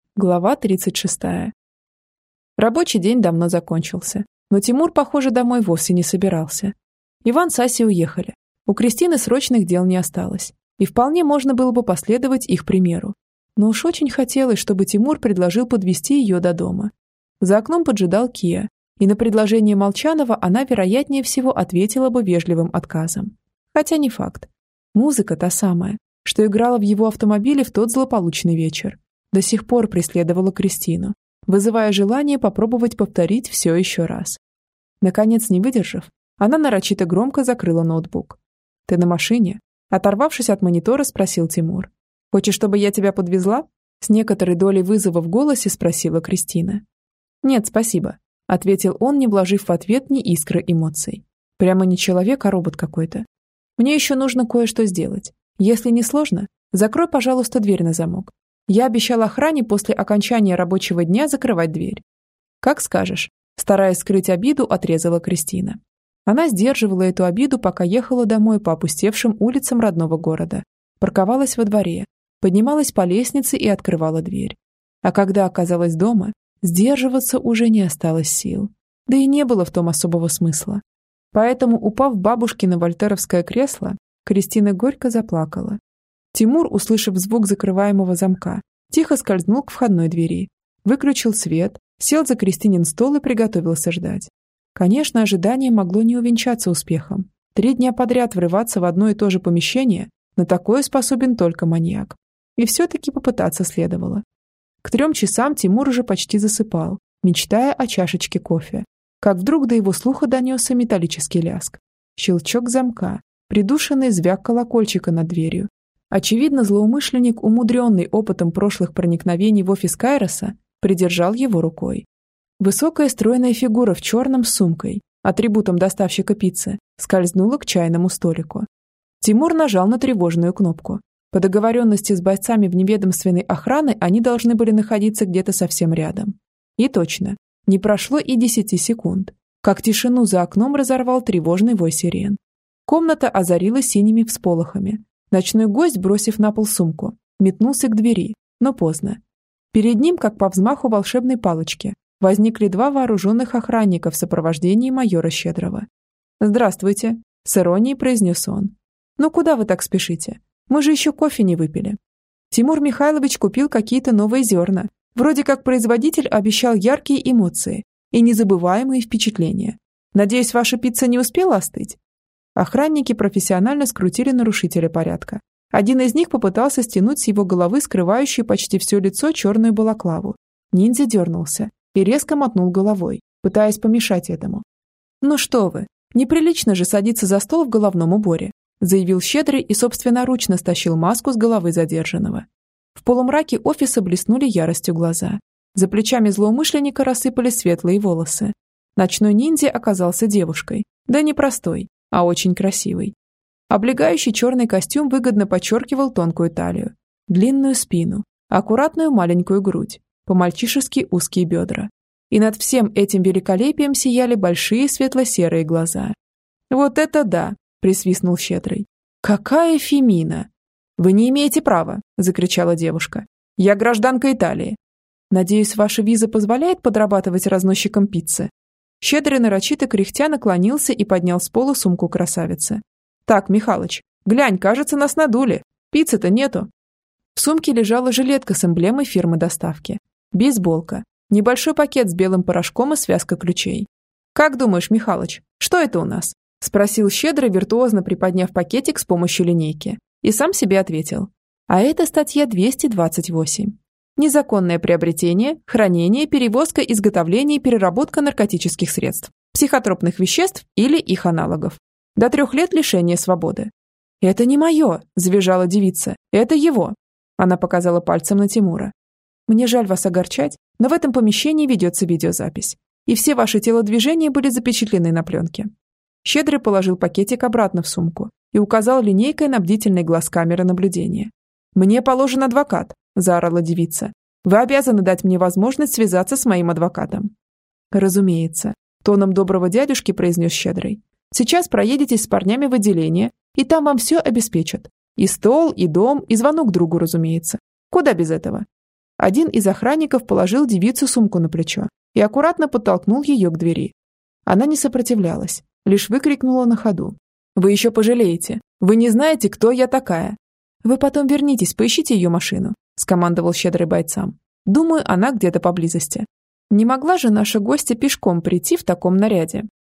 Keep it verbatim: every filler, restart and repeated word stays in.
Глава тридцать шестая. Рабочий день давно закончился, но Тимур, похоже, домой вовсе не собирался. Иван с Асей уехали. У Кристины срочных дел не осталось, и вполне можно было бы последовать их примеру. Но уж очень хотелось, чтобы Тимур предложил подвезти ее до дома. За окном поджидал Кия, и на предложение Молчанова она, вероятнее всего, ответила бы вежливым отказом. Хотя не факт. Музыка та самая, что играла в его автомобиле в тот злополучный вечер, до сих пор преследовала Кристину, вызывая желание попробовать повторить все еще раз. Наконец, не выдержав, она нарочито громко закрыла ноутбук. «Ты на машине?» Оторвавшись от монитора, спросил Тимур. «Хочешь, чтобы я тебя подвезла?» С некоторой долей вызова в голосе спросила Кристина. «Нет, спасибо», — ответил он, не вложив в ответ ни искры эмоций. «Прямо не человек, а робот какой-то. Мне еще нужно кое-что сделать. Если не сложно, закрой, пожалуйста, дверь на замок. Я обещал охране после окончания рабочего дня закрывать дверь». «Как скажешь», — стараясь скрыть обиду, отрезала Кристина. Она сдерживала эту обиду, пока ехала домой по опустевшим улицам родного города, парковалась во дворе, поднималась по лестнице и открывала дверь. А когда оказалась дома, сдерживаться уже не осталось сил. Да и не было в том особого смысла. Поэтому, упав в бабушкино вольтеровское кресло, Кристина горько заплакала. Тимур, услышав звук закрываемого замка, тихо скользнул к входной двери, выключил свет, сел за Кристинин стол и приготовился ждать. Конечно, ожидание могло не увенчаться успехом. Три дня подряд врываться в одно и то же помещение, на такое способен только маньяк. И все-таки попытаться следовало. К трем часам Тимур уже почти засыпал, мечтая о чашечке кофе, как вдруг до его слуха донесся металлический лязг. Щелчок замка, придушенный звяк колокольчика над дверью. Очевидно, злоумышленник, умудренный опытом прошлых проникновений в офис Кайроса, придержал его рукой. Высокая стройная фигура в черном с сумкой, атрибутом доставщика пиццы, скользнула к чайному столику. Тимур нажал на тревожную кнопку. По договоренности с бойцами вневедомственной охраны они должны были находиться где-то совсем рядом. И точно, не прошло и десяти секунд, как тишину за окном разорвал тревожный вой сирен. Комната озарилась синими всполохами. Ночной гость, бросив на пол сумку, метнулся к двери, но поздно. Перед ним, как по взмаху волшебной палочки, возникли два вооруженных охранника в сопровождении майора Щедрого. «Здравствуйте», — с иронией произнес он. «Ну куда вы так спешите? Мы же еще кофе не выпили». Тимур Михайлович купил какие-то новые зерна. Вроде как производитель обещал яркие эмоции и незабываемые впечатления. Надеюсь, ваша пицца не успела остыть? Охранники профессионально скрутили нарушителя порядка. Один из них попытался стянуть с его головы скрывающую почти все лицо черную балаклаву. Ниндзя дернулся и резко мотнул головой, пытаясь помешать этому. «Ну что вы, неприлично же садиться за стол в головном уборе», заявил Щедрый и собственноручно стащил маску с головы задержанного. В полумраке офиса блеснули яростью глаза. За плечами злоумышленника рассыпались светлые волосы. Ночной ниндзя оказался девушкой, да не простой, а очень красивой. Облегающий черный костюм выгодно подчеркивал тонкую талию, длинную спину, аккуратную маленькую грудь, по-мальчишески узкие бедра. И над всем этим великолепием сияли большие светло-серые глаза. «Вот это да!» – присвистнул Щедрый. «Какая фемина!» «Вы не имеете права!» – закричала девушка. «Я гражданка Италии. Надеюсь, ваша виза позволяет подрабатывать разносчиком пиццы?» Щедрый нарочито кряхтя наклонился и поднял с пола сумку красавицы. «Так, Михалыч, глянь, кажется, нас надули. Пиццы-то нету». В сумке лежала жилетка с эмблемой фирмы доставки. Бейсболка, небольшой пакет с белым порошком и связка ключей. «Как думаешь, Михалыч, что это у нас?» – спросил Щедрый, виртуозно приподняв пакетик с помощью линейки. И сам себе ответил. «А это статья двести двадцать восемь. Незаконное приобретение, хранение, перевозка, изготовление и переработка наркотических средств, психотропных веществ или их аналогов. До трех лет лишения свободы». «Это не мое», – завизжала девица. «Это его». Она показала пальцем на Тимура. «Мне жаль вас огорчать, но в этом помещении ведется видеозапись, и все ваши телодвижения были запечатлены на пленке». Щедрый положил пакетик обратно в сумку и указал линейкой на бдительный глаз камеры наблюдения. «Мне положен адвокат», – заорала девица. «Вы обязаны дать мне возможность связаться с моим адвокатом». «Разумеется», – тоном доброго дядюшки произнес Щедрый. «Сейчас проедетесь с парнями в отделение, и там вам все обеспечат. И стол, и дом, и звонок другу, разумеется. Куда без этого?» Один из охранников положил девице сумку на плечо и аккуратно подтолкнул ее к двери. Она не сопротивлялась, лишь выкрикнула на ходу: «Вы еще пожалеете! Вы не знаете, кто я такая!» «Вы потом вернитесь, поищите ее машину», – скомандовал щедрый бойцам. «Думаю, она где-то поблизости». Не могла же наша гостья пешком прийти в таком наряде.